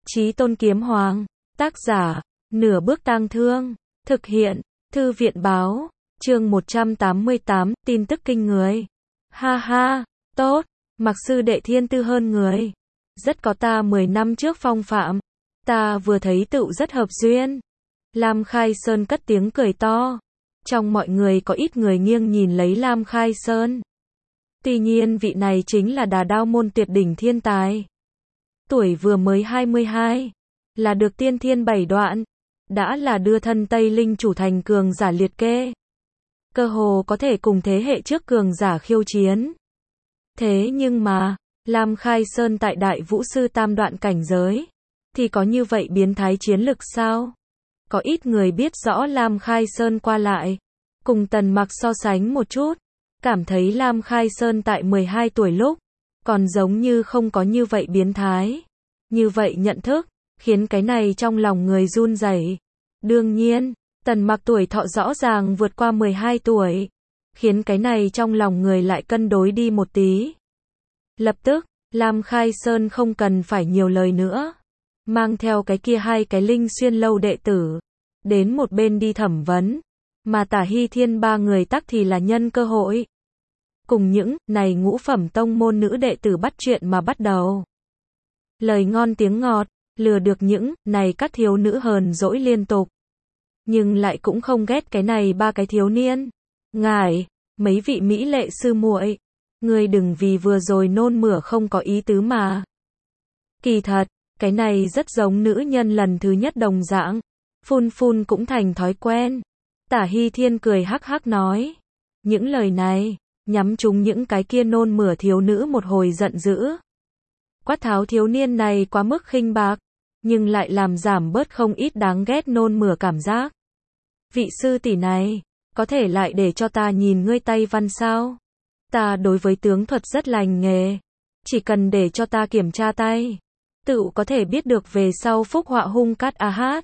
Chí Tôn Kiếm Hoàng, tác giả, Nửa Bước Tang Thương, thực hiện, Thư viện Báo, chương 188, tin tức kinh người. Ha ha, tốt, mặc sư đệ thiên tư hơn người. Rất có ta 10 năm trước phong phạm. Ta vừa thấy tựu rất hợp duyên. Lam Khai Sơn cất tiếng cười to. Trong mọi người có ít người nghiêng nhìn lấy Lam Khai Sơn. Tuy nhiên vị này chính là Đà Đao môn tuyệt đỉnh thiên tài. Tuổi vừa mới 22, là được tiên thiên 7 đoạn, đã là đưa thân Tây Linh chủ thành cường giả liệt kê. Cơ hồ có thể cùng thế hệ trước cường giả khiêu chiến. Thế nhưng mà, Lam Khai Sơn tại Đại Vũ Sư tam đoạn cảnh giới, thì có như vậy biến thái chiến lực sao? Có ít người biết rõ Lam Khai Sơn qua lại, cùng Tần Mặc so sánh một chút, cảm thấy Lam Khai Sơn tại 12 tuổi lúc, còn giống như không có như vậy biến thái. Như vậy nhận thức, khiến cái này trong lòng người run rẩy. Đương nhiên, Tần Mặc tuổi thọ rõ ràng vượt qua 12 tuổi, khiến cái này trong lòng người lại cân đối đi một tí. Lập tức, Lam Khai Sơn không cần phải nhiều lời nữa, mang theo cái kia hai cái Linh Xuyên lâu đệ tử, đến một bên đi thẩm vấn, mà Tả Hy Thiên ba người tắc thì là nhân cơ hội. Cùng những này ngũ phẩm tông môn nữ đệ tử bắt chuyện mà bắt đầu. Lời ngon tiếng ngọt, lừa được những này các thiếu nữ hờn dỗi liên tục. Nhưng lại cũng không ghét cái này ba cái thiếu niên. Ngài, mấy vị mỹ lệ sư muội, ngươi đừng vì vừa rồi nôn mửa không có ý tứ mà. Kỳ thật, cái này rất giống nữ nhân lần thứ nhất đồng dạng. Phun phun cũng thành thói quen. Tả Hy Thiên cười hắc hắc nói. Những lời này, nhắm trúng những cái kia nôn mửa thiếu nữ một hồi giận dữ. Quát tháo thiếu niên này quá mức khinh bạc, nhưng lại làm giảm bớt không ít đáng ghét nôn mửa cảm giác. Vị sư tỷ này, có thể lại để cho ta nhìn ngươi tay văn sao? Ta đối với tướng thuật rất lành nghề, chỉ cần để cho ta kiểm tra tay, tự có thể biết được về sau phúc họa hung cát a hát.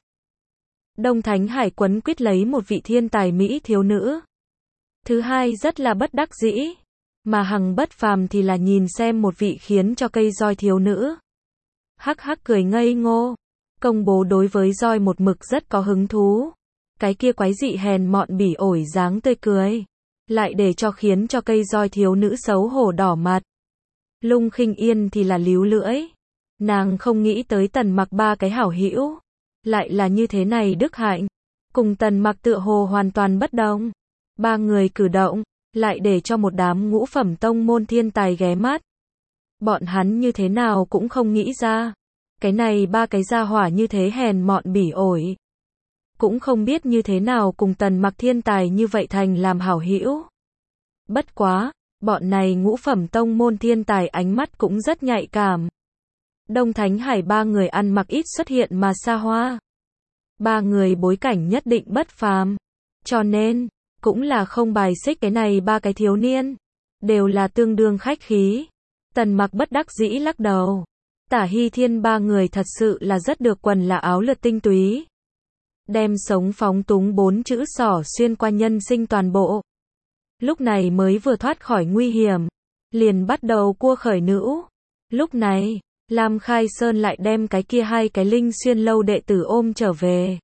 Đông Thánh Hải quấn quýt lấy một vị thiên tài mỹ thiếu nữ. Thứ hai rất là bất đắc dĩ, mà Hằng Bất Phàm thì là nhìn xem một vị khiến cho cây roi thiếu nữ. Hắc hắc cười ngây ngô, công bố đối với roi một mực rất có hứng thú. Cái kia quái dị hèn mọn bỉ ổi dáng tươi cười, lại để cho khiến cho cây roi thiếu nữ xấu hổ đỏ mặt. Lung Khinh Yên thì là líu lưỡi. Nàng không nghĩ tới Tần Mặc ba cái hảo hữu lại là như thế này đức hạnh, cùng Tần Mặc tựa hồ hoàn toàn bất đồng. Ba người cử động, lại để cho một đám ngũ phẩm tông môn thiên tài ghé mắt. Bọn hắn như thế nào cũng không nghĩ ra, cái này ba cái gia hỏa như thế hèn mọn bỉ ổi, cũng không biết như thế nào cùng Tần Mặc thiên tài như vậy thành làm hảo hữu. Bất quá, bọn này ngũ phẩm tông môn thiên tài ánh mắt cũng rất nhạy cảm. Đông Thánh Hải ba người ăn mặc ít xuất hiện mà xa hoa. Ba người bối cảnh nhất định bất phàm, cho nên cũng là không bài xích cái này ba cái thiếu niên, đều là tương đương khách khí. Tần Mặc bất đắc dĩ lắc đầu. Tả Hy Thiên ba người thật sự là rất được quần là áo lượt tinh túy. Đem sống phóng túng 4 chữ xỏ xuyên qua nhân sinh toàn bộ. Lúc này mới vừa thoát khỏi nguy hiểm, liền bắt đầu cua khởi nữ. Lúc này, Lam Khai Sơn lại đem cái kia hai cái Linh Xuyên lâu đệ tử ôm trở về.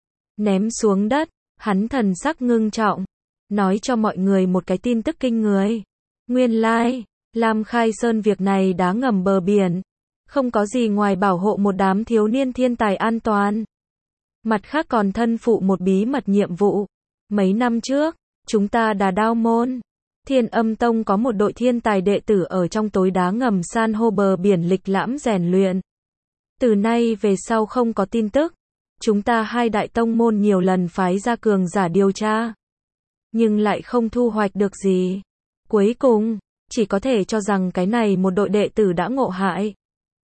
Ném xuống đất, hắn thần sắc ngưng trọng, nói cho mọi người một cái tin tức kinh người. Nguyên lai, Lam Khai Sơn việc này đá ngầm bờ biển, không có gì ngoài bảo hộ một đám thiếu niên thiên tài an toàn. Mặt khác còn thân phụ một bí mật nhiệm vụ. Mấy năm trước, chúng ta Đà Đao môn, Thiên Âm Tông có một đội thiên tài đệ tử ở trong tối đá ngầm san hô bờ biển lịch lãm rèn luyện. Từ nay về sau không có tin tức. Chúng ta hai đại tông môn nhiều lần phái ra cường giả điều tra, nhưng lại không thu hoạch được gì. Cuối cùng, chỉ có thể cho rằng cái này một đội đệ tử đã ngộ hại.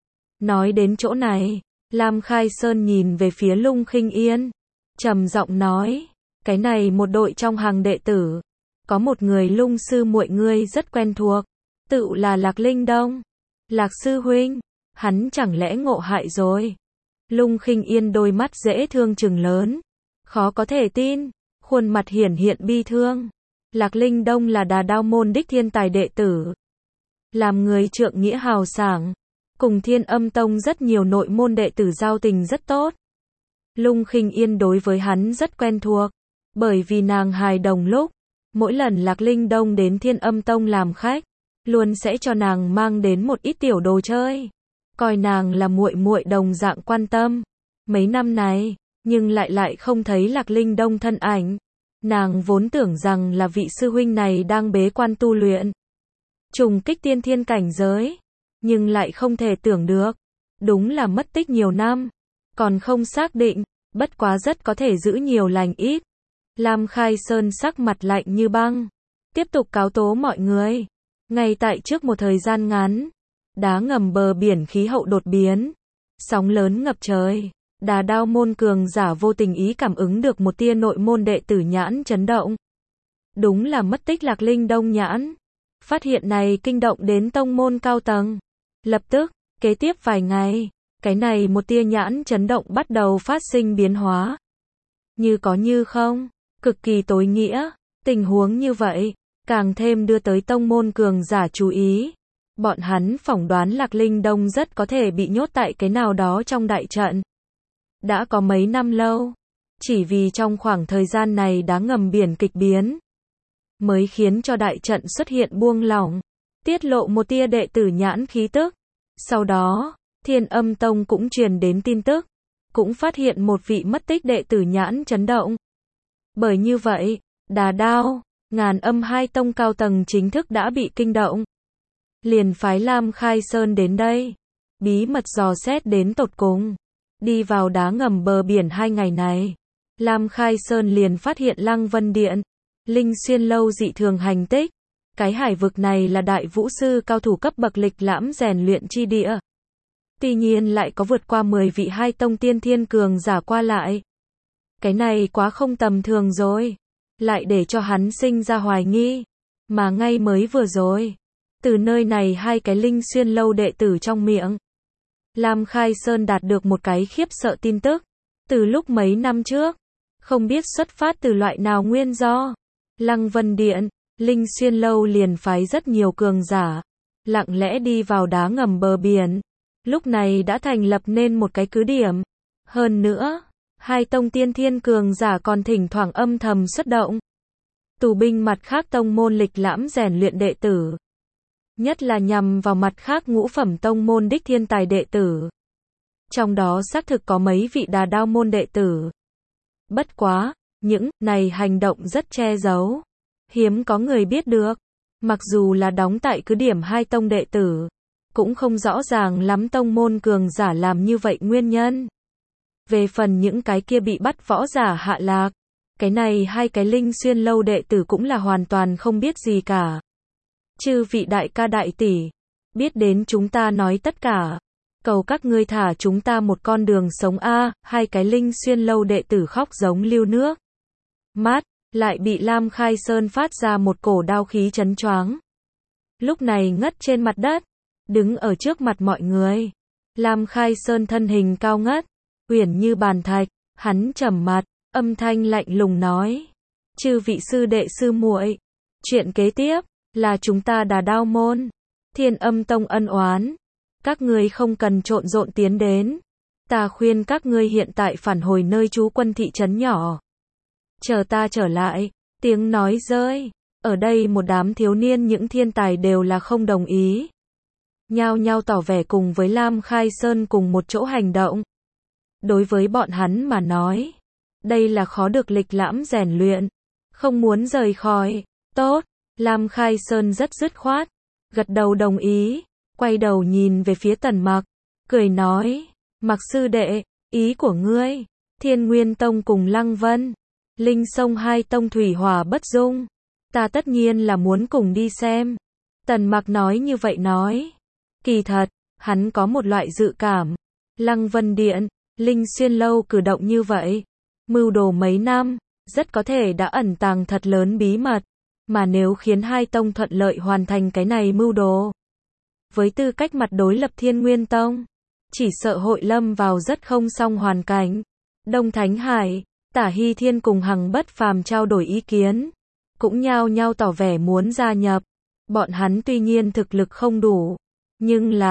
Nói đến chỗ này, Lam Khai Sơn nhìn về phía Lung Khinh Yên, trầm giọng nói, cái này một đội trong hàng đệ tử, có một người Lung sư muội ngươi rất quen thuộc, tự là Lạc Linh Đông. Lạc sư huynh, hắn chẳng lẽ ngộ hại rồi? Lung Khinh Yên đôi mắt dễ thương trừng lớn, khó có thể tin, khuôn mặt hiển hiện bi thương. Lạc Linh Đông là Đà Đao môn đích thiên tài đệ tử, làm người trượng nghĩa hào sảng, cùng Thiên Âm Tông rất nhiều nội môn đệ tử giao tình rất tốt. Lung Khinh Yên đối với hắn rất quen thuộc, bởi vì nàng hài đồng lúc, mỗi lần Lạc Linh Đông đến Thiên Âm Tông làm khách, luôn sẽ cho nàng mang đến một ít tiểu đồ chơi, coi nàng là muội muội đồng dạng quan tâm. Mấy năm này, nhưng lại không thấy Lạc Linh Đông thân ảnh. Nàng vốn tưởng rằng là vị sư huynh này đang bế quan tu luyện, trùng kích tiên thiên cảnh giới, nhưng lại không thể tưởng được, đúng là mất tích nhiều năm, còn không xác định, bất quá rất có thể giữ nhiều lành ít. Lam Khai Sơn sắc mặt lạnh như băng, tiếp tục cáo tố mọi người. Ngay tại trước một thời gian ngắn, đá ngầm bờ biển khí hậu đột biến, sóng lớn ngập trời. Đà Đao môn cường giả vô tình ý cảm ứng được một tia nội môn đệ tử nhãn chấn động. Đúng là mất tích Lạc Linh Đông nhãn. Phát hiện này kinh động đến tông môn cao tầng. Lập tức, kế tiếp vài ngày, cái này một tia nhãn chấn động bắt đầu phát sinh biến hóa. Như có như không, cực kỳ tối nghĩa. Tình huống như vậy, càng thêm đưa tới tông môn cường giả chú ý. Bọn hắn phỏng đoán Lạc Linh Đông rất có thể bị nhốt tại cái nào đó trong đại trận. Đã có mấy năm lâu, chỉ vì trong khoảng thời gian này đá ngầm biển kịch biến, mới khiến cho đại trận xuất hiện buông lỏng, tiết lộ một tia đệ tử nhãn khí tức. Sau đó, Thiên Âm Tông cũng truyền đến tin tức, cũng phát hiện một vị mất tích đệ tử nhãn chấn động. Bởi như vậy, Đà Đao, Ngàn Âm hai tông cao tầng chính thức đã bị kinh động. Liền phái Lam Khai Sơn đến đây, bí mật dò xét đến tột cùng. Đi vào đá ngầm bờ biển 2 ngày này, Lam Khai Sơn liền phát hiện Lăng Vân Điện, Linh Xuyên Lâu dị thường hành tích. Cái hải vực này là đại vũ sư cao thủ cấp bậc lịch lãm rèn luyện chi địa. Tuy nhiên lại có vượt qua 10 vị hai tông tiên thiên cường giả qua lại. Cái này quá không tầm thường rồi, lại để cho hắn sinh ra hoài nghi. Mà ngay mới vừa rồi, từ nơi này hai cái Linh Xuyên Lâu đệ tử trong miệng, Lam Khai Sơn đạt được một cái khiếp sợ tin tức. Từ lúc mấy năm trước, không biết xuất phát từ loại nào nguyên do, Lăng Vân Điện, Linh Xuyên Lâu liền phái rất nhiều cường giả, lặng lẽ đi vào đá ngầm bờ biển. Lúc này đã thành lập nên một cái cứ điểm. Hơn nữa, hai tông tiên thiên cường giả còn thỉnh thoảng âm thầm xuất động, tù binh mặt khác tông môn lịch lãm rèn luyện đệ tử. Nhất là nhằm vào mặt khác ngũ phẩm tông môn đích thiên tài đệ tử. Trong đó xác thực có mấy vị Đà Đao môn đệ tử. Bất quá, những này hành động rất che giấu, hiếm có người biết được. Mặc dù là đóng tại cứ điểm hai tông đệ tử, cũng không rõ ràng lắm tông môn cường giả làm như vậy nguyên nhân. Về phần những cái kia bị bắt võ giả hạ lạc, cái này hai cái Linh Xuyên Lâu đệ tử cũng là hoàn toàn không biết gì cả. Chư vị đại ca đại tỷ, biết đến chúng ta nói tất cả, cầu các ngươi thả chúng ta một con đường sống a. Hai cái Linh Xuyên Lâu đệ tử khóc giống lưu nước mắt, lại bị Lam Khai Sơn phát ra một cổ đao khí chấn choáng. Lúc này ngất trên mặt đất, đứng ở trước mặt mọi người. Lam Khai Sơn thân hình cao ngất, uyển như bàn thạch, hắn trầm mặt, âm thanh lạnh lùng nói: "Chư vị sư đệ sư muội, chuyện kế tiếp là chúng ta Đà Đao môn, Thiên Âm Tông ân oán, các ngươi không cần trộn rộn tiến đến. Ta khuyên các ngươi hiện tại phản hồi nơi trú quân thị trấn nhỏ. Chờ ta trở lại." Tiếng nói rơi, ở đây một đám thiếu niên những thiên tài đều là không đồng ý. Nhao nhao tỏ vẻ cùng với Lam Khai Sơn cùng một chỗ hành động. Đối với bọn hắn mà nói, đây là khó được lịch lãm rèn luyện, không muốn rời khỏi. Tốt, Lam Khai Sơn rất dứt khoát, gật đầu đồng ý, quay đầu nhìn về phía Tần Mặc, cười nói: "Mặc sư đệ, ý của ngươi, Thiên Nguyên Tông cùng Lăng Vân, Linh Sông hai tông thủy hỏa bất dung, ta tất nhiên là muốn cùng đi xem." Tần Mặc nói như vậy nói. Kỳ thật, hắn có một loại dự cảm, Lăng Vân Điện, Linh Xuyên Lâu cử động như vậy, mưu đồ mấy năm, rất có thể đã ẩn tàng thật lớn bí mật, mà nếu khiến hai tông thuận lợi hoàn thành cái này mưu đồ, với tư cách mặt đối lập Thiên Nguyên Tông, chỉ sợ hội lâm vào rất không song hoàn cảnh. Đông Thánh Hải, Tả Hy Thiên cùng Hằng Bất Phàm trao đổi ý kiến, cũng nhao nhao tỏ vẻ muốn gia nhập. Bọn hắn tuy nhiên thực lực không đủ, nhưng là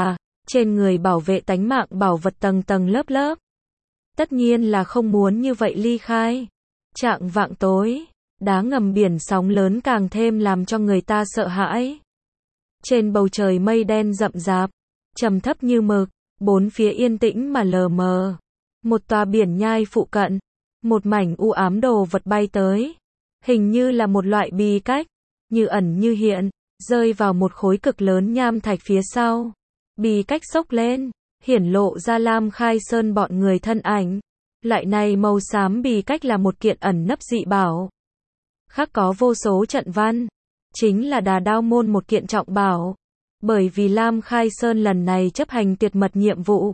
trên người bảo vệ tánh mạng bảo vật tầng tầng lớp lớp. Tất nhiên là không muốn như vậy ly khai. Chạng vạng tối, đá ngầm biển sóng lớn càng thêm làm cho người ta sợ hãi. Trên bầu trời mây đen rậm rạp, trầm thấp như mực, bốn phía yên tĩnh mà lờ mờ. Một tòa biển nhai phụ cận, một mảnh u ám đồ vật bay tới, hình như là một loại bi cách, như ẩn như hiện, rơi vào một khối cực lớn nham thạch phía sau. Bi cách xốc lên, hiển lộ ra Lam Khai Sơn bọn người thân ảnh. Lại này màu xám bi cách là một kiện ẩn nấp dị bảo. Khắc có vô số trận văn, chính là Đà Đao môn một kiện trọng bảo. Bởi vì Lam Khai Sơn lần này chấp hành tuyệt mật nhiệm vụ,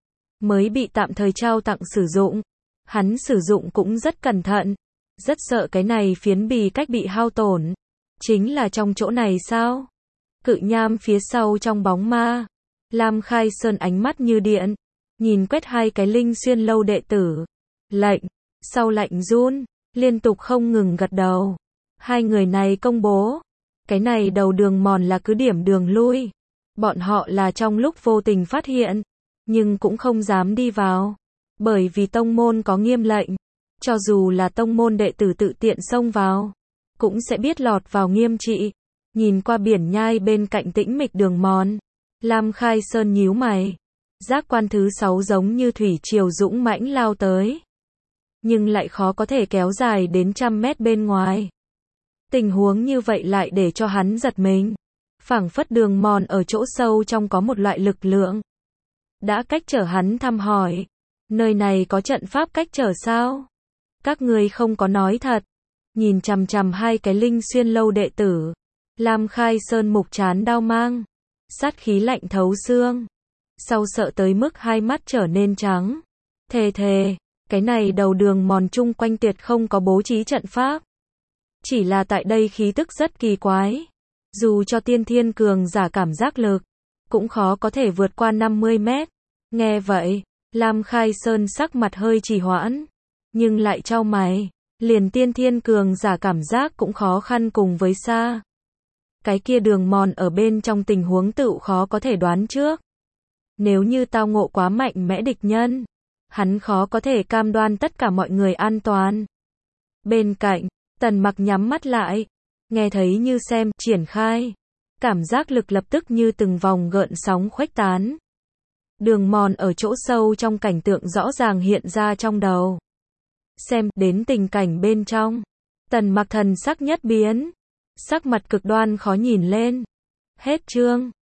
mới bị tạm thời trao tặng sử dụng. Hắn sử dụng cũng rất cẩn thận, rất sợ cái này phiến bì cách bị hao tổn. Chính là trong chỗ này sao? Cự nham phía sau trong bóng ma. Lam Khai Sơn ánh mắt như điện, nhìn quét hai cái Linh Xuyên lâu đệ tử. Lệnh, sau lạnh run, liên tục không ngừng gật đầu. Hai người này công bố, cái này đầu đường mòn là cứ điểm đường lui. Bọn họ là trong lúc vô tình phát hiện, nhưng cũng không dám đi vào. Bởi vì tông môn có nghiêm lệnh, cho dù là tông môn đệ tử tự tiện xông vào, cũng sẽ biết lọt vào nghiêm trị. Nhìn qua biển nhai bên cạnh tĩnh mịch đường mòn, Lam Khai Sơn nhíu mày. Giác quan thứ 6 giống như thủy triều dũng mãnh lao tới, nhưng lại khó có thể kéo dài đến 100 mét bên ngoài. Tình huống như vậy lại để cho hắn giật mình. Phảng phất đường mòn ở chỗ sâu trong có một loại lực lượng đã cách trở hắn thăm hỏi. Nơi này có trận pháp cách trở sao? Các người không có nói thật. Nhìn chằm chằm hai cái Linh Xuyên lâu đệ tử, Lam Khai Sơn mục trán đao mang, sát khí lạnh thấu xương. Sau sợ tới mức hai mắt trở nên trắng. Thề, cái này đầu đường mòn chung quanh tuyệt không có bố trí trận pháp. Chỉ là tại đây khí tức rất kỳ quái. Dù cho tiên thiên cường giả cảm giác lực, cũng khó có thể vượt qua 50 mét. Nghe vậy, Lam Khai Sơn sắc mặt hơi trì hoãn, nhưng lại chau mày. Liền tiên thiên cường giả cảm giác cũng khó khăn cùng với xa. Cái kia đường mòn ở bên trong tình huống tựu khó có thể đoán trước. Nếu như tao ngộ quá mạnh mẽ địch nhân, hắn khó có thể cam đoan tất cả mọi người an toàn. Bên cạnh, Tần Mặc nhắm mắt lại, nghe thấy như xem, triển khai. Cảm giác lực lập tức như từng vòng gợn sóng khuếch tán. Đường mòn ở chỗ sâu trong cảnh tượng rõ ràng hiện ra trong đầu. Xem đến tình cảnh bên trong, Tần Mặc thần sắc nhất biến, sắc mặt cực đoan khó nhìn lên. Hết chương.